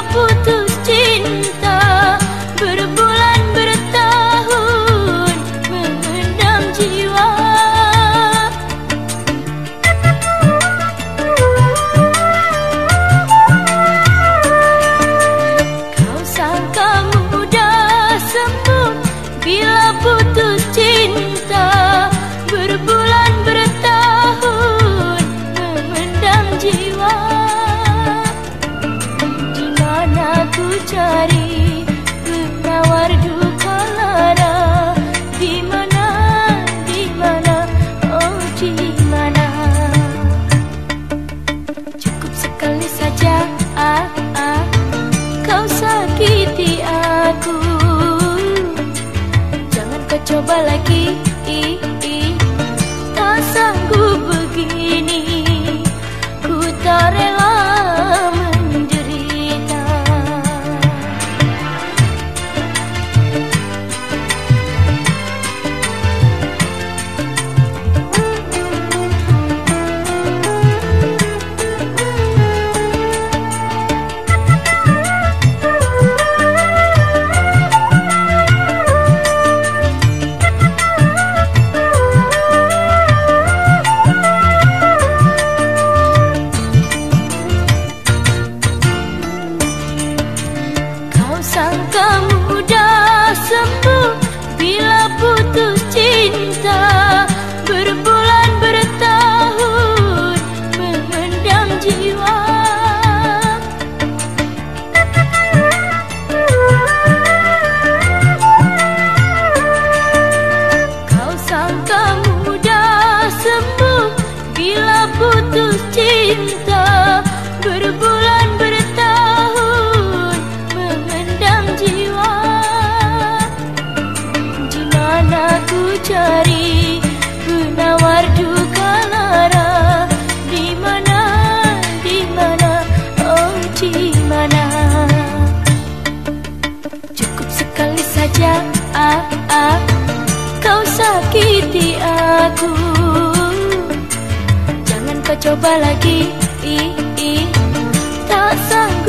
putus cinta, berbulan bertahun mengendam jiwa. Kau sangka mudah sembuh bila putus cinta, berbulan bertahun memendam jiwa. Di mana ku cari penawar duka lara? Di mana, oh di mana? Cukup sekali saja, kau sakiti aku. Jangan kau coba lagi, tak sanggup begini, ku tak rela menderita. Sangka mudah sembuh bila putus cinta, berbulan bertahun mengendam jiwa. Kau sangka mudah sembuh bila putus cinta, berbulan bertahun mengendam jiwa. Di mana ku cari penawar duka lara? Di mana, oh di mana? Cukup sekali saja, kau sakiti aku. Jangan kau coba lagi, tak sanggup